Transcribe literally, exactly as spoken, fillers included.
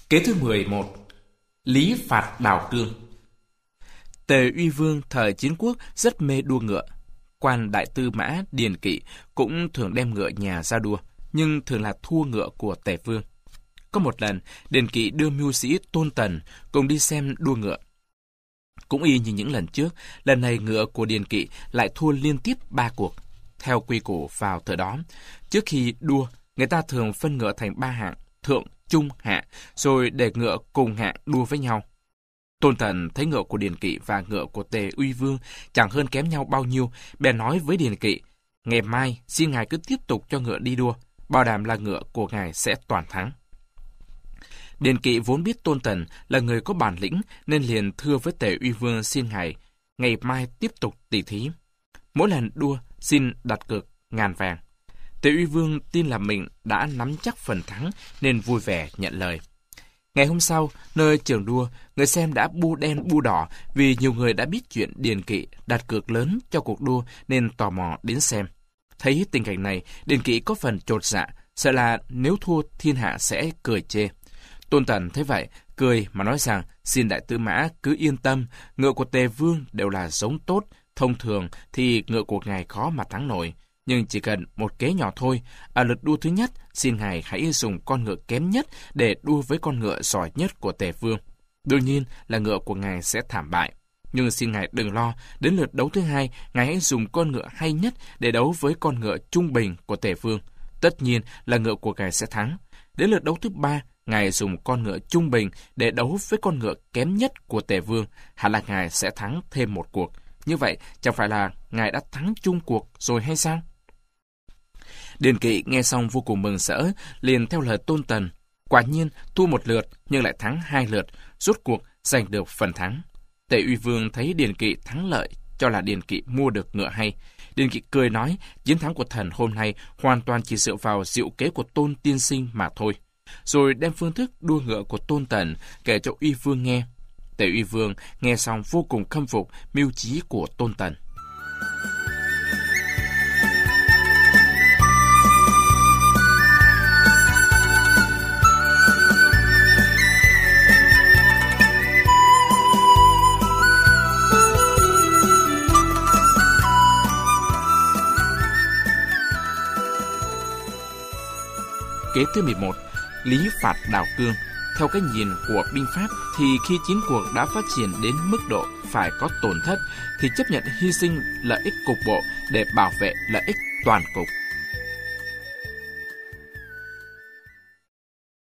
Kế thứ mười một. Lý phạt Đào Cương. Tề Uy Vương thời Chiến Quốc rất mê đua ngựa. Quan đại tư mã Điền Kỵ cũng thường đem ngựa nhà ra đua, nhưng thường là thua ngựa của Tề Vương. Có một lần, Điền Kỵ đưa mưu sĩ Tôn Tần cùng đi xem đua ngựa. Cũng y như những lần trước, lần này ngựa của Điền Kỵ lại thua liên tiếp ba cuộc. Theo quy củ vào thời đó, trước khi đua, người ta thường phân ngựa thành ba hạng, thượng, trung, hạ, rồi để ngựa cùng hạng đua với nhau. Tôn Tần thấy ngựa của Điền Kỵ và ngựa của Tề Uy Vương chẳng hơn kém nhau bao nhiêu, bèn nói với Điền Kỵ: ngày mai xin ngài cứ tiếp tục cho ngựa đi đua, bảo đảm là ngựa của ngài sẽ toàn thắng. Điền Kỵ vốn biết Tôn Tần là người có bản lĩnh, nên liền thưa với Tề Uy Vương xin ngài ngày mai tiếp tục tỉ thí. Mỗi lần đua xin đặt cược ngàn vàng. Tề Uy Vương tin là mình đã nắm chắc phần thắng nên vui vẻ nhận lời. Ngày hôm sau, nơi trường đua, người xem đã bu đen bu đỏ vì nhiều người đã biết chuyện Điền Kỵ đặt cược lớn cho cuộc đua nên tò mò đến xem. Thấy tình cảnh này, Điền Kỵ có phần chột dạ, sợ là nếu thua thiên hạ sẽ cười chê. Tôn Tần thấy vậy, cười mà nói rằng xin đại tư mã cứ yên tâm, ngựa của Tề Vương đều là giống tốt, thông thường thì ngựa của ngài khó mà thắng nổi. Nhưng chỉ cần một kế nhỏ thôi, ở lượt đua thứ nhất, xin ngài hãy dùng con ngựa kém nhất để đua với con ngựa giỏi nhất của Tề Vương. Đương nhiên là ngựa của ngài sẽ thảm bại. Nhưng xin ngài đừng lo, đến lượt đấu thứ hai, ngài hãy dùng con ngựa hay nhất để đấu với con ngựa trung bình của Tề Vương. Tất nhiên là ngựa của ngài sẽ thắng. Đến lượt đấu thứ ba, ngài dùng con ngựa trung bình để đấu với con ngựa kém nhất của Tề Vương, hẳn là ngài sẽ thắng thêm một cuộc. Như vậy, chẳng phải là ngài đã thắng chung cuộc rồi hay sao? Điền Kỵ nghe xong vô cùng mừng rỡ, liền theo lời Tôn Tần. Quả nhiên, thua một lượt nhưng lại thắng hai lượt, rốt cuộc giành được phần thắng. Tề Uy Vương thấy Điền Kỵ thắng lợi, cho là Điền Kỵ mua được ngựa hay. Điền Kỵ cười nói, chiến thắng của thần hôm nay hoàn toàn chỉ dựa vào diệu kế của Tôn tiên sinh mà thôi. Rồi đem phương thức đua ngựa của Tôn Tần kể cho Uy Vương nghe. Tề Uy Vương nghe xong vô cùng khâm phục mưu trí của Tôn Tần. Kế thứ mười một. Lý phạt Đào Cương. Theo cái nhìn của binh pháp thì khi chiến cuộc đã phát triển đến mức độ phải có tổn thất thì chấp nhận hy sinh lợi ích cục bộ để bảo vệ lợi ích toàn cục.